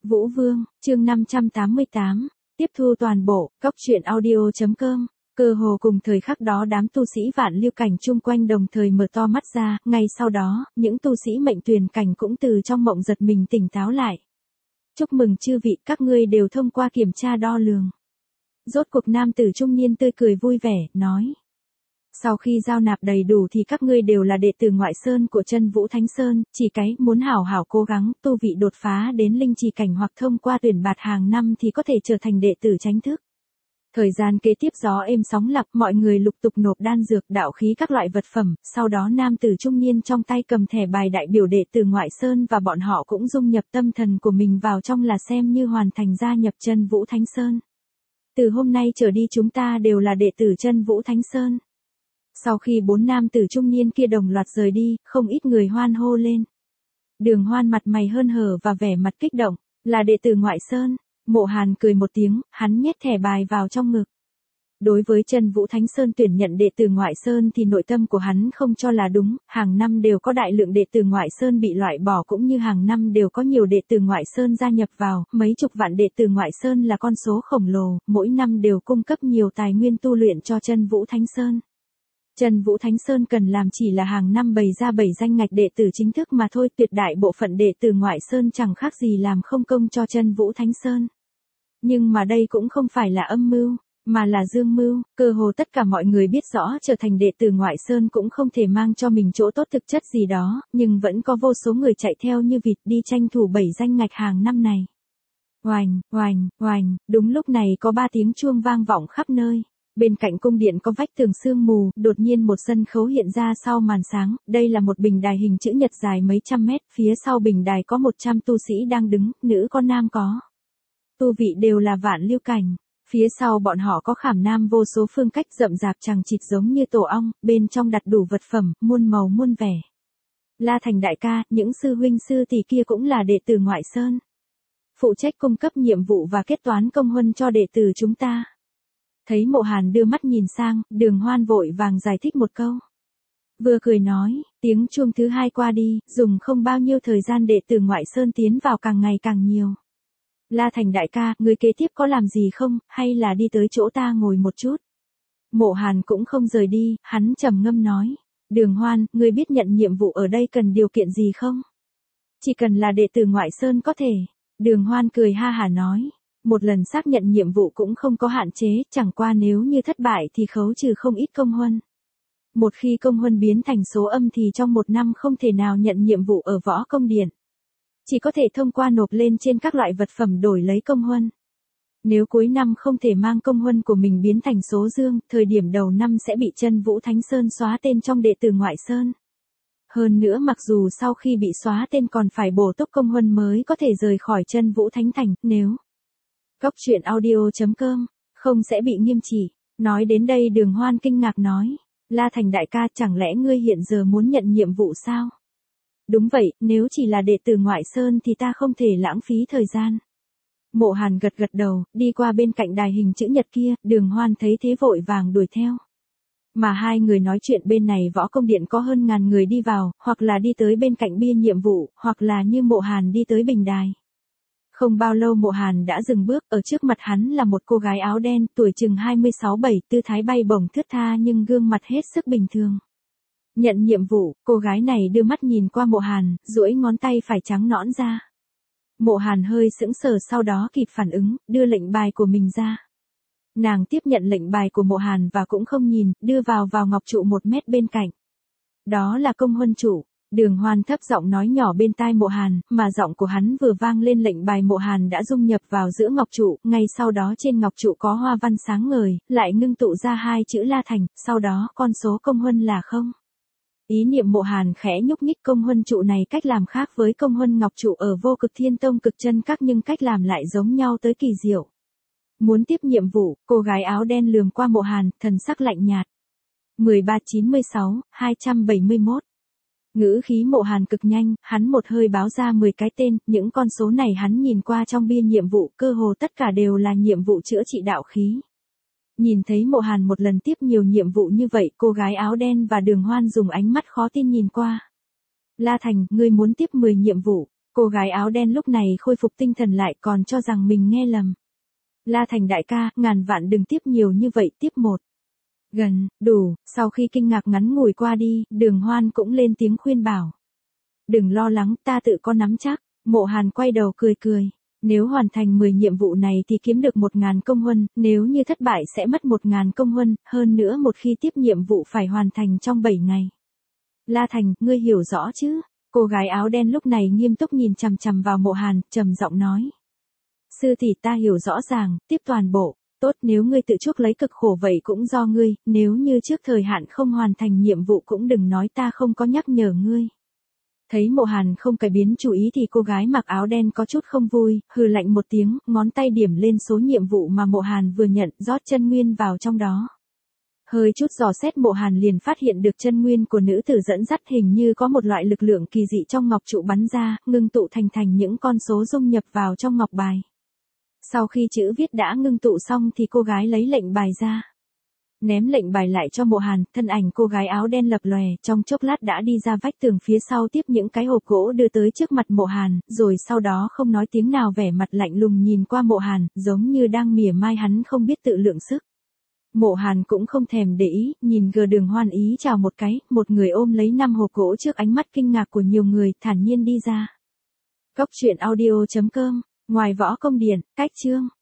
Vũ Vương, chương 588, tiếp thu toàn bộ, cóc truyện audio.com. Cơ hồ cùng thời khắc đó đám tu sĩ Vạn Lưu cảnh chung quanh đồng thời mở to mắt ra, ngay sau đó, những tu sĩ mệnh tuyền cảnh cũng từ trong mộng giật mình tỉnh táo lại. Chúc mừng chư vị, các ngươi đều thông qua kiểm tra đo lường. Rốt cuộc nam tử trung niên tươi cười vui vẻ, nói. Sau khi giao nạp đầy đủ thì các ngươi đều là đệ tử ngoại sơn của Chân Vũ Thánh Sơn, chỉ cái muốn hảo hảo cố gắng, tu vị đột phá đến linh trì cảnh hoặc thông qua tuyển bạt hàng năm thì có thể trở thành đệ tử chính thức. Thời gian kế tiếp gió êm sóng lặng, mọi người lục tục nộp đan dược, đạo khí các loại vật phẩm, sau đó nam tử trung niên trong tay cầm thẻ bài đại biểu đệ tử ngoại sơn và bọn họ cũng dung nhập tâm thần của mình vào trong là xem như hoàn thành gia nhập Chân Vũ Thánh Sơn. Từ hôm nay trở đi chúng ta đều là đệ tử Chân Vũ Thánh Sơn. Sau khi bốn nam tử trung niên kia đồng loạt rời đi, không ít người hoan hô lên. Đường Hoan mặt mày hớn hở và vẻ mặt kích động, là đệ tử ngoại sơn. Mộ Hàn cười một tiếng, hắn nhét thẻ bài vào trong ngực. Đối với Chân Vũ Thánh Sơn tuyển nhận đệ tử ngoại sơn thì nội tâm của hắn không cho là đúng, hàng năm đều có đại lượng đệ tử ngoại sơn bị loại bỏ cũng như hàng năm đều có nhiều đệ tử ngoại sơn gia nhập vào, mấy chục vạn đệ tử ngoại sơn là con số khổng lồ, mỗi năm đều cung cấp nhiều tài nguyên tu luyện cho Chân Vũ Thánh Sơn. Chân Vũ Thánh Sơn cần làm chỉ là hàng năm bày ra 7 danh ngạch đệ tử chính thức mà thôi, tuyệt đại bộ phận đệ tử ngoại sơn chẳng khác gì làm không công cho Chân Vũ Thánh Sơn. Nhưng mà đây cũng không phải là âm mưu, mà là dương mưu, cơ hồ tất cả mọi người biết rõ trở thành đệ tử ngoại sơn cũng không thể mang cho mình chỗ tốt thực chất gì đó, nhưng vẫn có vô số người chạy theo như vịt đi tranh thủ 7 danh ngạch hàng năm này. Oành, oành, oành, đúng lúc này có 3 tiếng chuông vang vọng khắp nơi. Bên cạnh cung điện có vách tường sương mù, đột nhiên một sân khấu hiện ra sau màn sáng, đây là một bình đài hình chữ nhật dài mấy trăm mét, phía sau bình đài có 100 tu sĩ đang đứng, nữ có nam có. Tu vị đều là Vạn Lưu cảnh, phía sau bọn họ có khảm nam vô số phương cách rậm rạp chằng chịt giống như tổ ong, bên trong đặt đủ vật phẩm, muôn màu muôn vẻ. La Thành đại ca, những sư huynh sư tỷ kia cũng là đệ tử ngoại sơn. Phụ trách cung cấp nhiệm vụ và kết toán công huân cho đệ tử chúng ta. Thấy Mộ Hàn đưa mắt nhìn sang, Đường Hoan vội vàng giải thích một câu. Vừa cười nói, tiếng chuông thứ hai qua đi, dùng không bao nhiêu thời gian đệ tử ngoại sơn tiến vào càng ngày càng nhiều. La Thành đại ca, người kế tiếp có làm gì không, hay là đi tới chỗ ta ngồi một chút? Mộ Hàn cũng không rời đi, hắn trầm ngâm nói. Đường Hoan, người biết nhận nhiệm vụ ở đây cần điều kiện gì không? Chỉ cần là đệ tử ngoại sơn có thể. Đường Hoan cười ha hả nói. Một lần xác nhận nhiệm vụ cũng không có hạn chế, chẳng qua nếu như thất bại thì khấu trừ không ít công huân. Một khi công huân biến thành số âm thì trong một năm không thể nào nhận nhiệm vụ ở võ công điện. Chỉ có thể thông qua nộp lên trên các loại vật phẩm đổi lấy công huân. Nếu cuối năm không thể mang công huân của mình biến thành số dương, thời điểm đầu năm sẽ bị Chân Vũ Thánh Sơn xóa tên trong đệ tử ngoại sơn. Hơn nữa mặc dù sau khi bị xóa tên còn phải bổ túc công huân mới có thể rời khỏi Chân Vũ Thánh Thành, nếu cóc truyện audio.com, không sẽ bị nghiêm trị. Nói đến đây Đường Hoan kinh ngạc nói. La Thành đại ca, chẳng lẽ ngươi hiện giờ muốn nhận nhiệm vụ sao? Đúng vậy, nếu chỉ là đệ tử ngoại sơn thì ta không thể lãng phí thời gian. Mộ Hàn gật gật đầu, đi qua bên cạnh đài hình chữ nhật kia, Đường Hoan thấy thế vội vàng đuổi theo. Mà hai người nói chuyện bên này võ công điện có hơn ngàn người đi vào, hoặc là đi tới bên cạnh bia nhiệm vụ, hoặc là như Mộ Hàn đi tới bình đài. Không bao lâu Mộ Hàn đã dừng bước, ở trước mặt hắn là một cô gái áo đen, tuổi chừng 26-7, tư thái bay bổng thướt tha nhưng gương mặt hết sức bình thường. Nhận nhiệm vụ, cô gái này đưa mắt nhìn qua Mộ Hàn, duỗi ngón tay phải trắng nõn ra. Mộ Hàn hơi sững sờ sau đó kịp phản ứng, đưa lệnh bài của mình ra. Nàng tiếp nhận lệnh bài của Mộ Hàn và cũng không nhìn, đưa vào ngọc trụ 1 mét bên cạnh. Đó là công huân trụ. Đường Hoan thấp giọng nói nhỏ bên tai Mộ Hàn, mà giọng của hắn vừa vang lên lệnh bài Mộ Hàn đã dung nhập vào giữa ngọc trụ, ngay sau đó trên ngọc trụ có hoa văn sáng ngời, lại ngưng tụ ra 2 chữ La Thành, sau đó con số công huân là 0. Ý niệm Mộ Hàn khẽ nhúc nhích, công huân trụ này cách làm khác với công huân ngọc trụ ở Vô Cực Thiên Tông Cực Chân Các nhưng cách làm lại giống nhau tới kỳ diệu. Muốn tiếp nhiệm vụ, cô gái áo đen lườm qua Mộ Hàn, thần sắc lạnh nhạt. 1396, 271. Ngữ khí Mộ Hàn cực nhanh, hắn một hơi báo ra 10 cái tên, những con số này hắn nhìn qua trong bia nhiệm vụ, cơ hồ tất cả đều là nhiệm vụ chữa trị đạo khí. Nhìn thấy Mộ Hàn một lần tiếp nhiều nhiệm vụ như vậy, cô gái áo đen và Đường Hoan dùng ánh mắt khó tin nhìn qua. La Thành, ngươi muốn tiếp 10 nhiệm vụ. Cô gái áo đen lúc này khôi phục tinh thần lại còn cho rằng mình nghe lầm. La Thành đại ca, ngàn vạn đừng tiếp nhiều như vậy, tiếp một. Gần, đủ, sau khi kinh ngạc ngắn ngủi qua đi, Đường Hoan cũng lên tiếng khuyên bảo. Đừng lo lắng, ta tự có nắm chắc. Mộ Hàn quay đầu cười cười. Nếu hoàn thành 10 nhiệm vụ này thì kiếm được 1.000 công huân, nếu như thất bại sẽ mất 1.000 công huân, hơn nữa một khi tiếp nhiệm vụ phải hoàn thành trong 7 ngày. La Thành, ngươi hiểu rõ chứ? Cô gái áo đen lúc này nghiêm túc nhìn chằm chằm vào Mộ Hàn, trầm giọng nói. Sư tỷ ta hiểu rõ ràng, tiếp toàn bộ. Tốt, nếu ngươi tự chuốc lấy cực khổ vậy cũng do ngươi, nếu như trước thời hạn không hoàn thành nhiệm vụ cũng đừng nói ta không có nhắc nhở ngươi. Thấy Mộ Hàn không cải biến chủ ý thì cô gái mặc áo đen có chút không vui, hừ lạnh một tiếng, ngón tay điểm lên số nhiệm vụ mà Mộ Hàn vừa nhận, rót chân nguyên vào trong đó. Hơi chút dò xét Mộ Hàn liền phát hiện được chân nguyên của nữ tử dẫn dắt hình như có một loại lực lượng kỳ dị trong ngọc trụ bắn ra, ngưng tụ thành những con số dung nhập vào trong ngọc bài. Sau khi chữ viết đã ngưng tụ xong thì cô gái lấy lệnh bài ra. Ném lệnh bài lại cho Mộ Hàn, thân ảnh cô gái áo đen lập lòe, trong chốc lát đã đi ra vách tường phía sau tiếp những cái hộp gỗ đưa tới trước mặt Mộ Hàn, rồi sau đó không nói tiếng nào vẻ mặt lạnh lùng nhìn qua Mộ Hàn, giống như đang mỉa mai hắn không biết tự lượng sức. Mộ Hàn cũng không thèm để ý, nhìn Đường Hoan ý chào một cái, một người ôm lấy 5 hộp gỗ trước ánh mắt kinh ngạc của nhiều người, thản nhiên đi ra. Cốc truyện audio.com, ngoài võ công điển, cách chương.